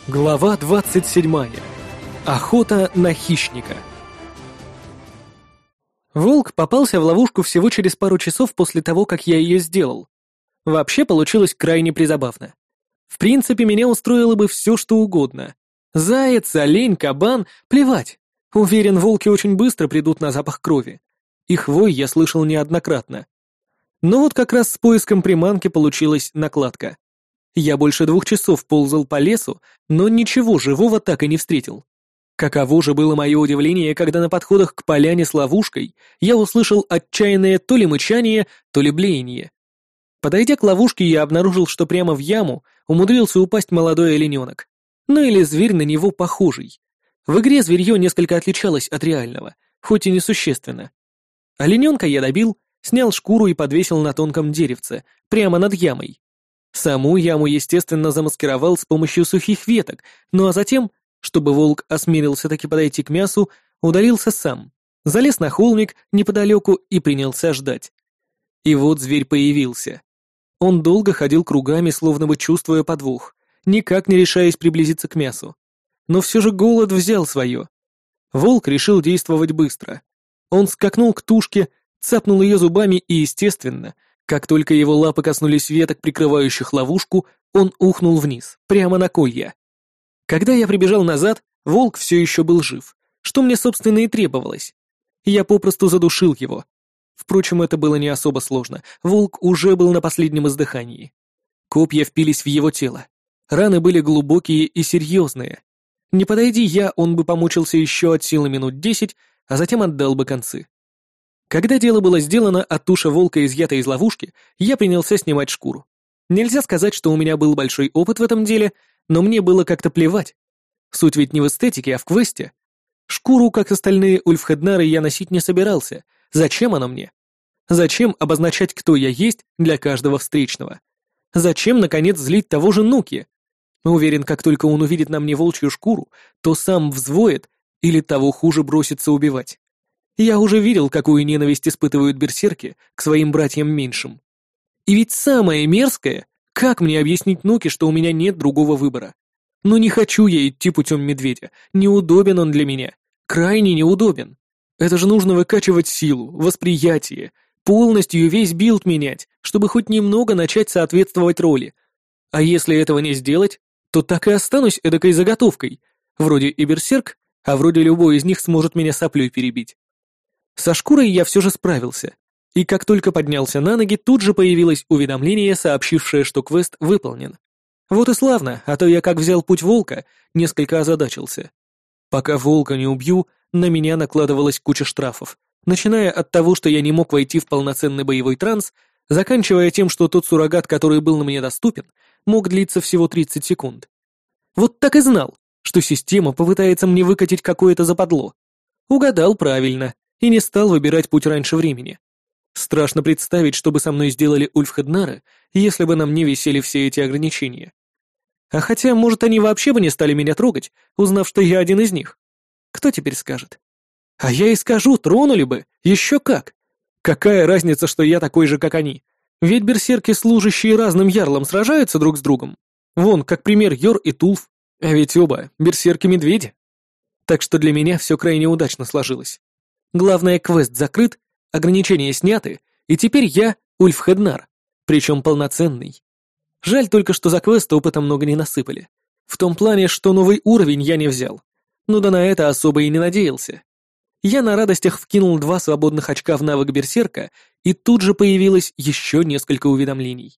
Глава 27. Охота на хищника. Волк попался в ловушку всего через пару часов после того, как я ее сделал. Вообще получилось крайне призабавно. В принципе, меня устроило бы все, что угодно. Заяц, олень, кабан — плевать. Уверен, волки очень быстро придут на запах крови. Их вой я слышал неоднократно. Но вот как раз с поиском приманки получилась накладка. Я больше 2 часов ползал по лесу, но ничего живого так и не встретил. Каково же было мое удивление, когда на подходах к поляне с ловушкой я услышал отчаянное то ли мычание, то ли блеяние. Подойдя к ловушке, я обнаружил, что прямо в яму умудрился упасть молодой олененок. Ну или зверь на него похожий. В игре зверье несколько отличалось от реального, хоть и несущественно. Олененка я добил, снял шкуру и подвесил на тонком деревце, прямо над ямой. Саму яму, естественно, замаскировал с помощью сухих веток, ну а затем, чтобы волк осмелился таки подойти к мясу, удалился сам, залез на холмик неподалеку и принялся ждать. И вот зверь появился. Он долго ходил кругами, словно бы чувствуя подвох, никак не решаясь приблизиться к мясу. Но все же голод взял свое. Волк решил действовать быстро. Он скакнул к тушке, цапнул ее зубами и, естественно, как только его лапы коснулись веток, прикрывающих ловушку, он ухнул вниз, прямо на колья. Когда я прибежал назад, волк все еще был жив, что мне, собственно, и требовалось. Я попросту задушил его. Впрочем, это было не особо сложно, волк уже был на последнем издыхании. Копья впились в его тело. Раны были глубокие и серьезные. Не подойди я, он бы помучился еще от силы минут 10, а затем отдал бы концы. Когда дело было сделано, а туша волка изъята из ловушки, я принялся снимать шкуру. Нельзя сказать, что у меня был большой опыт в этом деле, но мне было как-то плевать. Суть ведь не в эстетике, а в квесте. Шкуру, как остальные ульфхеднары, я носить не собирался. Зачем она мне? Зачем обозначать, кто я есть для каждого встречного? Зачем, наконец, злить того же Нуки? Уверен, как только он увидит на мне волчью шкуру, то сам взвоет или того хуже бросится убивать. Я уже видел, какую ненависть испытывают берсерки к своим братьям меньшим. И ведь самое мерзкое, как мне объяснить Нуке, что у меня нет другого выбора? Но не хочу я идти путем медведя, неудобен он для меня, крайне неудобен. Это же нужно выкачивать силу, восприятие, полностью весь билд менять, чтобы хоть немного начать соответствовать роли. А если этого не сделать, то так и останусь эдакой заготовкой, вроде и берсерк, а вроде любой из них сможет меня соплей перебить. Со шкурой я все же справился, и как только поднялся на ноги, тут же появилось уведомление, сообщившее, что квест выполнен. Вот и славно, а то я, как взял путь волка, несколько озадачился. Пока волка не убью, на меня накладывалась куча штрафов, начиная от того, что я не мог войти в полноценный боевой транс, заканчивая тем, что тот суррогат, который был мне доступен, мог длиться всего 30 секунд. Вот так и знал, что система попытается мне выкатить какое-то западло. Угадал правильно. И не стал выбирать путь раньше времени. Страшно представить, что бы со мной сделали ульфхеднары, если бы на мне висели все эти ограничения. А хотя, может, они вообще бы не стали меня трогать, узнав, что я один из них. Кто теперь скажет? А я и скажу, тронули бы, еще как. Какая разница, что я такой же, как они? Ведь берсерки, служащие разным ярлам, сражаются друг с другом. Вон, как пример, Йор и Тулф. А ведь оба берсерки-медведи. Так что для меня все крайне удачно сложилось. Главное, квест закрыт, ограничения сняты, и теперь я ульфхеднар, причем полноценный. Жаль только, что за квест опыта много не насыпали. В том плане, что новый уровень я не взял. Но да на это особо и не надеялся. Я на радостях вкинул 2 свободных очка в навык берсерка, и тут же появилось еще несколько уведомлений.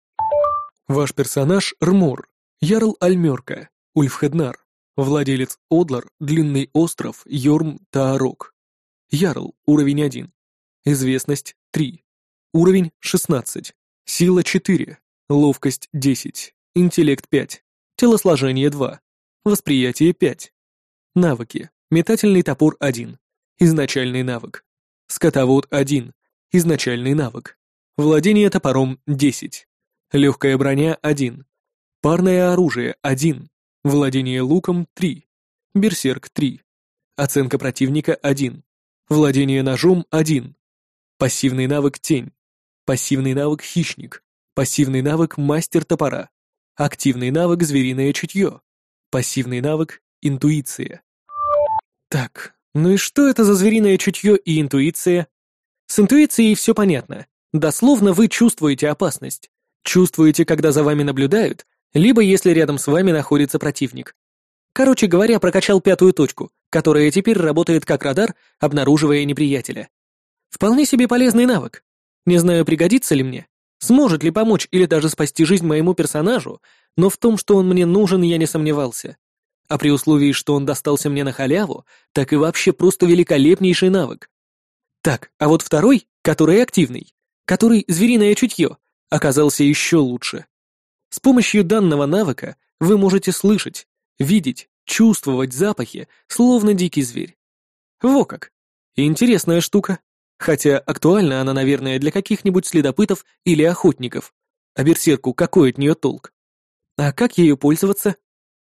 Ваш персонаж Рмор, Ярл Альмерка, ульфхеднар, владелец Одлар, Длинный остров, Йорм Таарок. Ярл, уровень 1. Известность 3. Уровень 16. Сила 4. Ловкость 10. Интеллект 5. Телосложение 2. Восприятие 5. Навыки. Метательный топор 1. Изначальный навык. Скотовод 1. Изначальный навык. Владение топором 10. Легкая броня 1. Парное оружие 1. Владение луком 3. Берсерк 3. Оценка противника 1. Владение ножом 1. Пассивный навык тень. Пассивный навык хищник. Пассивный навык мастер топора. Активный навык звериное чутье. Пассивный навык — интуиция. Так, ну и что это за звериное чутье и интуиция? С интуицией все понятно. Дословно вы чувствуете опасность. Чувствуете, когда за вами наблюдают, либо если рядом с вами находится противник. Короче говоря, прокачал пятую точку, которая теперь работает как радар, обнаруживая неприятеля. Вполне себе полезный навык. Не знаю, пригодится ли мне, сможет ли помочь или даже спасти жизнь моему персонажу, но в том, что он мне нужен, я не сомневался. А при условии, что он достался мне на халяву, так и вообще просто великолепнейший навык. Так, а вот второй, который активный, который звериное чутье, оказался еще лучше. С помощью данного навыка вы можете слышать, видеть, чувствовать запахи, словно дикий зверь. Во как! Интересная штука. Хотя актуальна она, наверное, для каких-нибудь следопытов или охотников. А берсерку какой от нее толк? А как ею пользоваться?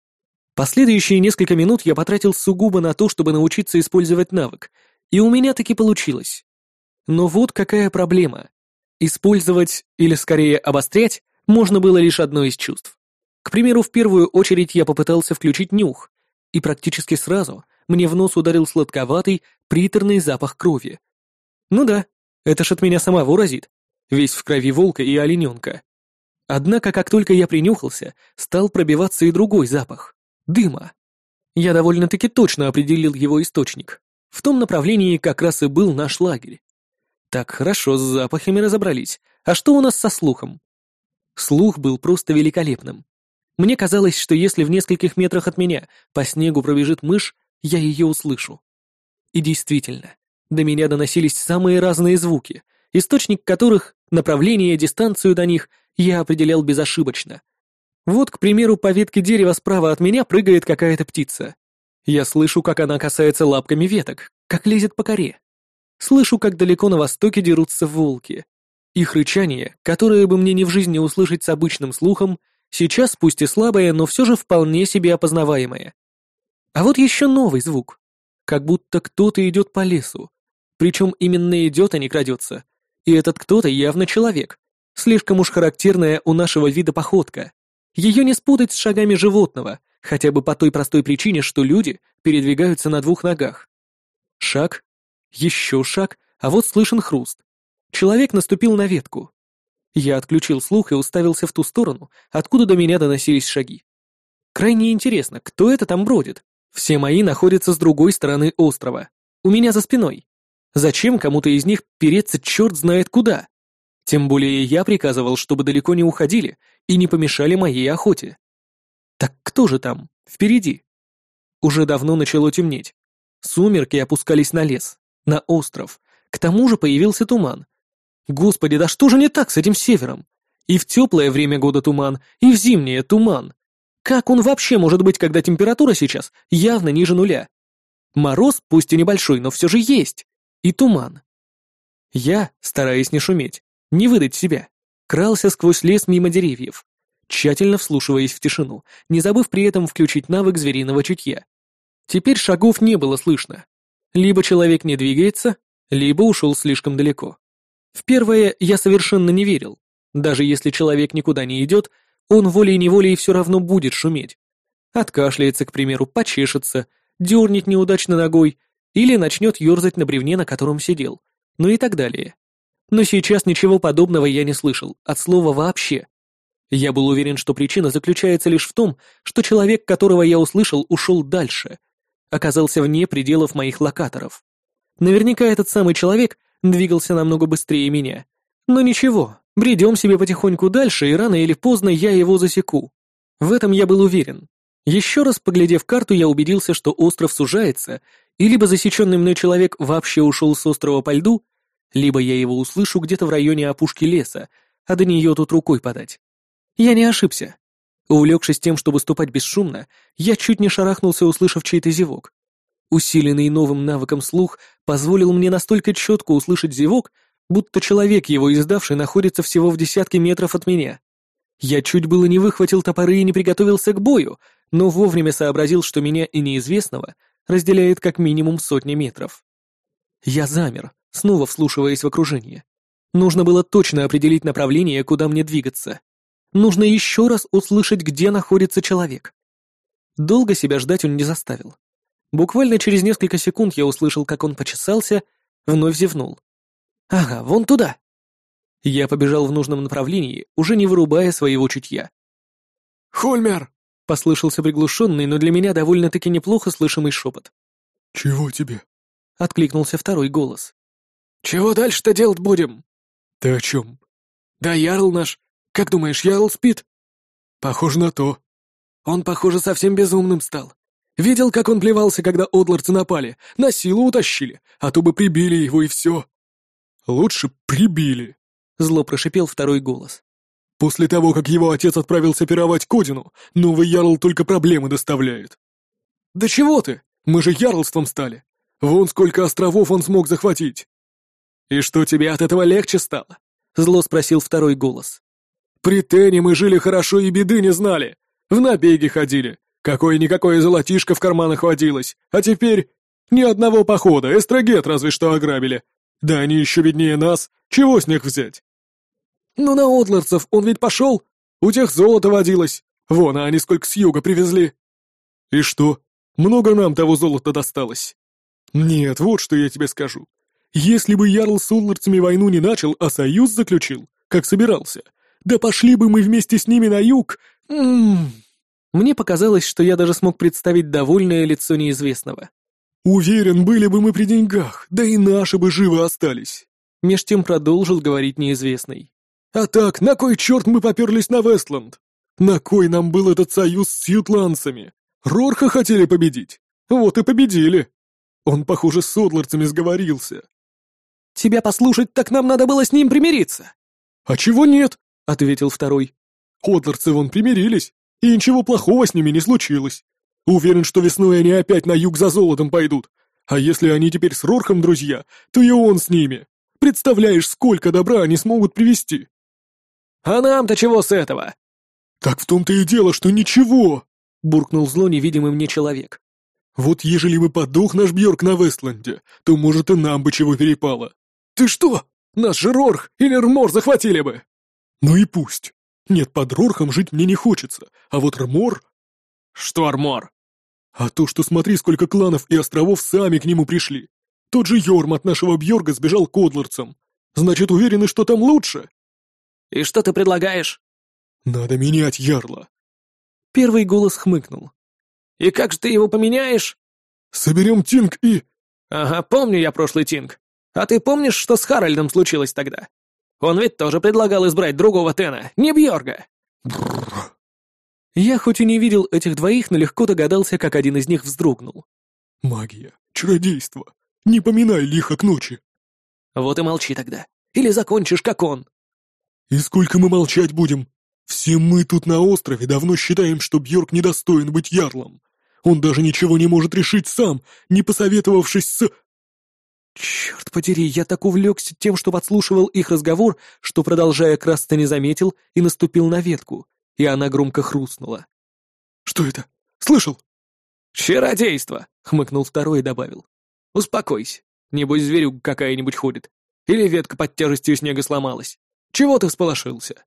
Последующие несколько минут я потратил сугубо на то, чтобы научиться использовать навык, и у меня таки получилось. Но вот какая проблема. Использовать, или скорее обострять, можно было лишь одно из чувств. К примеру, в первую очередь я попытался включить нюх, и практически сразу мне в нос ударил сладковатый, приторный запах крови. Ну да, это ж от меня самого разит, весь в крови волка и олененка. Однако, как только я принюхался, стал пробиваться и другой запах — дыма. Я довольно-таки точно определил его источник. В том направлении как раз и был наш лагерь. Так, хорошо, с запахами разобрались. А что у нас со слухом? Слух был просто великолепным. Мне казалось, что если в нескольких метрах от меня по снегу пробежит мышь, я ее услышу. И действительно, до меня доносились самые разные звуки, источник которых, направление, дистанцию до них я определял безошибочно. Вот, к примеру, по ветке дерева справа от меня прыгает какая-то птица. Я слышу, как она касается лапками веток, как лезет по коре. Слышу, как далеко на востоке дерутся волки. Их рычание, которое бы мне не в жизни услышать с обычным слухом, сейчас пусть и слабое, но все же вполне себе опознаваемое. А вот еще новый звук. Как будто кто-то идет по лесу. Причем именно идет, а не крадется. И этот кто-то явно человек. Слишком уж характерная у нашего вида походка. Ее не спутать с шагами животного, хотя бы по той простой причине, что люди передвигаются на двух ногах. Шаг, еще шаг, а вот слышен хруст. Человек наступил на ветку. Я отключил слух и уставился в ту сторону, откуда до меня доносились шаги. Крайне интересно, кто это там бродит? Все мои находятся с другой стороны острова. У меня за спиной. Зачем кому-то из них переться черт знает куда? Тем более я приказывал, чтобы далеко не уходили и не помешали моей охоте. Так кто же там, впереди? Уже давно начало темнеть. Сумерки опускались на лес, на остров. К тому же появился туман. Господи, да что же не так с этим севером? И в теплое время года туман, и в зимнее туман. Как он вообще может быть, когда температура сейчас явно ниже нуля? Мороз, пусть и небольшой, но все же есть. И туман. Я, стараясь не шуметь, не выдать себя, крался сквозь лес мимо деревьев, тщательно вслушиваясь в тишину, не забыв при этом включить навык звериного чутья. Теперь шагов не было слышно. Либо человек не двигается, либо ушел слишком далеко. В первое я совершенно не верил. Даже если человек никуда не идет, он волей-неволей все равно будет шуметь. Откашляется, к примеру, почешется, дернет неудачно ногой или начнет ерзать на бревне, на котором сидел, ну и так далее. Но сейчас ничего подобного я не слышал, от слова вообще. Я был уверен, что причина заключается лишь в том, что человек, которого я услышал, ушел дальше, оказался вне пределов моих локаторов. Наверняка этот самый человек двигался намного быстрее меня. Но ничего, бредем себе потихоньку дальше, и рано или поздно я его засеку. В этом я был уверен. Еще раз поглядев карту, я убедился, что остров сужается, и либо засеченный мной человек вообще ушел с острова по льду, либо я его услышу где-то в районе опушки леса, а до нее тут рукой подать. Я не ошибся. Увлекшись тем, чтобы ступать бесшумно, я чуть не шарахнулся, услышав чей-то зевок. Усиленный новым навыком слух позволил мне настолько четко услышать зевок, будто человек, его издавший, находится всего в десятке метров от меня. Я чуть было не выхватил топоры и не приготовился к бою, но вовремя сообразил, что меня и неизвестного разделяет как минимум сотни метров. Я замер, снова вслушиваясь в окружение. Нужно было точно определить направление, куда мне двигаться. Нужно еще раз услышать, где находится человек. Долго себя ждать он не заставил. Буквально через несколько секунд я услышал, как он почесался, вновь зевнул. «Ага, вон туда!» Я побежал в нужном направлении, уже не вырубая своего чутья. «Хольмер!» — послышался приглушенный, но для меня довольно-таки неплохо слышимый шепот. «Чего тебе?» — откликнулся второй голос. «Чего дальше-то делать будем?» «Ты о чем?» «Да Ярл наш. Как думаешь, Ярл спит?» «Похоже на то». «Он, похоже, совсем безумным стал. Видел, как он плевался, когда одларцы напали, на силу утащили, а то бы прибили его и все». «Лучше прибили», — зло прошипел второй голос. «После того, как его отец отправился пировать к Одину, новый Ярл только проблемы доставляет». «Да чего ты? Мы же ярлством стали. Вон сколько островов он смог захватить». «И что, тебе от этого легче стало?» — зло спросил второй голос. «При Тене мы жили хорошо и беды не знали. В набеги ходили. Какое-никакое золотишко в карманах водилось. А теперь ни одного похода, эстрагет разве что ограбили. Да они еще беднее нас. Чего с них взять?» «Ну на одларцев он ведь пошел. У тех золото водилось. Вон, а они сколько с юга привезли». «И что? Много нам того золота досталось?» «Нет, вот что я тебе скажу. Если бы Ярл с одларцами войну не начал, а союз заключил, как собирался, да пошли бы мы вместе с ними на юг. Мне показалось, что я даже смог представить довольное лицо неизвестного. Уверен, были бы мы при деньгах, да и наши бы живы остались. Меж тем продолжил говорить неизвестный. А так, на кой черт мы поперлись на Вестланд? На кой нам был этот союз с ютландцами? Рорха хотели победить. Вот и победили. Он, похоже, с одларцами сговорился. Тебя послушать, так нам надо было с ним примириться. А чего нет? Ответил второй. Одларцы вон примирились, и ничего плохого с ними не случилось. Уверен, что весной они опять на юг за золотом пойдут. А если они теперь с Рорхом друзья, то и он с ними. Представляешь, сколько добра они смогут привезти. А нам-то чего с этого? Так в том-то и дело, что ничего, буркнул зло невидимый мне человек. Вот ежели бы подох наш Бьорк на Вестланде, то, может, и нам бы чего перепало. Ты что? Нас же Рорх или Рмор захватили бы. Ну и пусть. Нет, под Рорхом жить мне не хочется, а вот Рмор... Что Рмор? А то, что смотри, сколько кланов и островов сами к нему пришли. Тот же Йорм от нашего Бьорга сбежал к одларцам. Значит, уверены, что там лучше? И что ты предлагаешь? Надо менять Ярла. Первый голос хмыкнул. И как же ты его поменяешь? Соберем Тинг и... Ага, помню я прошлый Тинг. А ты помнишь, что с Харальдом случилось тогда? Он ведь тоже предлагал избрать другого Тена, не Бьорга. Бррр. Я хоть и не видел этих двоих, но легко догадался, как один из них вздрогнул. Магия, чародейство. Не поминай лихо к ночи. Вот и молчи тогда. Или закончишь, как он. И сколько мы молчать будем? Все мы тут на острове давно считаем, что Бьорк недостоин быть ярлом. Он даже ничего не может решить сам, не посоветовавшись с... Черт подери, я так увлекся тем, что подслушивал их разговор, что, продолжая красться, не заметил и наступил на ветку, и она громко хрустнула. Что это? Слышал? «Чародейство!» — хмыкнул второй и добавил. «Успокойся, небось зверюга какая-нибудь ходит. Или ветка под тяжестью снега сломалась. Чего ты всполошился?»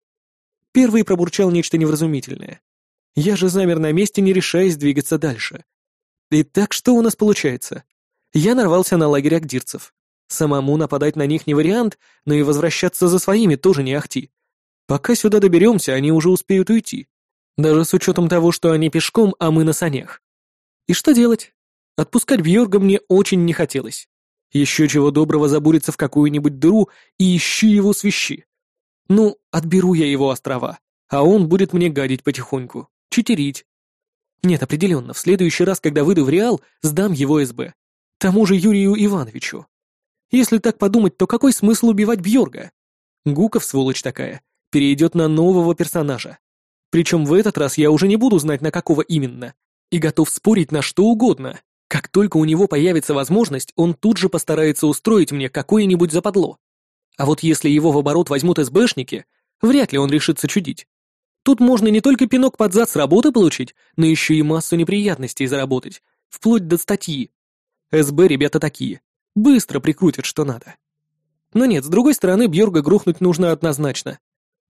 Первый пробурчал нечто невразумительное. Я же замер на месте, не решаясь двигаться дальше. Итак, что у нас получается? Я нарвался на лагерь агдирцев. Самому нападать на них не вариант, но и возвращаться за своими тоже не ахти. Пока сюда доберемся, они уже успеют уйти. Даже с учетом того, что они пешком, а мы на санях. И что делать? Отпускать Бьорга мне очень не хотелось. Еще чего доброго забуриться в какую-нибудь дыру и ищи его свищи. Ну, отберу я его острова, а он будет мне гадить потихоньку, читерить. Нет, определенно, в следующий раз, когда выйду в Реал, сдам его СБ. Тому же Юрию Ивановичу. Если так подумать, то какой смысл убивать Бьорга? Гуков, сволочь такая, перейдет на нового персонажа. Причем в этот раз я уже не буду знать, на какого именно, и готов спорить на что угодно. Как только у него появится возможность, он тут же постарается устроить мне какое-нибудь западло. А вот если его в оборот возьмут СБшники, вряд ли он решится чудить. Тут можно не только пинок под зад с работы получить, но еще и массу неприятностей заработать, вплоть до статьи. СБ ребята такие, быстро прикрутят что надо. Но нет, с другой стороны, Бьорга грохнуть нужно однозначно.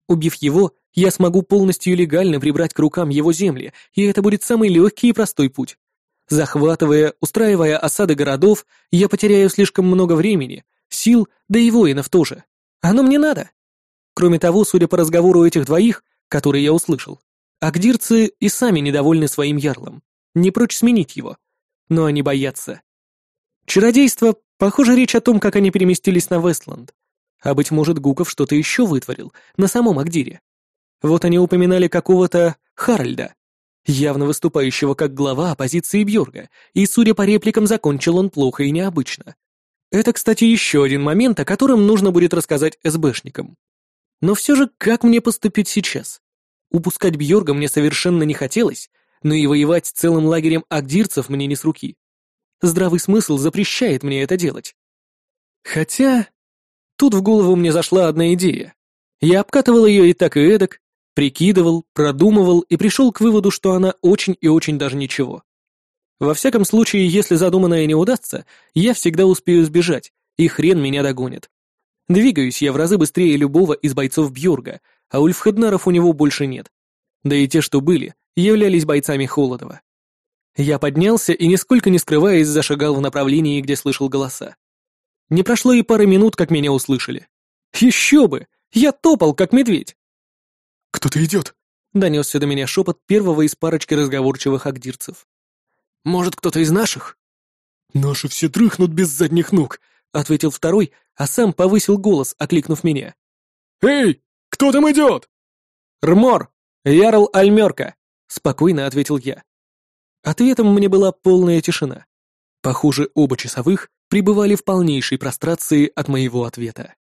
Убив его, я смогу полностью легально прибрать к рукам его земли, и это будет самый легкий и простой путь. Захватывая, устраивая осады городов, я потеряю слишком много времени, сил, да и воинов тоже. Оно мне надо. Кроме того, судя по разговору этих двоих, который я услышал, агдирцы и сами недовольны своим ярлом, не прочь сменить его. Но они боятся. Чародейство, похоже, речь о том, как они переместились на Вестланд. А быть может, Гуков что-то еще вытворил на самом Агдире. Вот они упоминали какого-то Харальда, явно выступающего как глава оппозиции Бьорга, и, судя по репликам, закончил он плохо и необычно. Это, кстати, еще один момент, о котором нужно будет рассказать СБшникам. Но все же, как мне поступить сейчас? Упускать Бьорга мне совершенно не хотелось, но и воевать с целым лагерем агдирцев мне не с руки. Здравый смысл запрещает мне это делать. Хотя... Тут в голову мне зашла одна идея. Я обкатывал ее и так и эдак, прикидывал, продумывал и пришел к выводу, что она очень и очень даже ничего. Во всяком случае, если задуманное не удастся, я всегда успею сбежать, и хрен меня догонит. Двигаюсь я в разы быстрее любого из бойцов Бьорга, а ульфхеднаров у него больше нет. Да и те, что были, являлись бойцами Холодова. Я поднялся и, нисколько не скрываясь, зашагал в направлении, где слышал голоса. Не прошло и пары минут, как меня услышали. Еще бы! Я топал, как медведь! «Кто-то идет!» — донесся до меня шепот первого из парочки разговорчивых агдирцев. «Может, кто-то из наших?» «Наши все дрыхнут без задних ног», — ответил второй, а сам повысил голос, окликнув меня. «Эй, кто там идет?» «Рмор! Ярл Альмерка!» — спокойно ответил я. Ответом мне была полная тишина. Похоже, оба часовых пребывали в полнейшей прострации от моего ответа.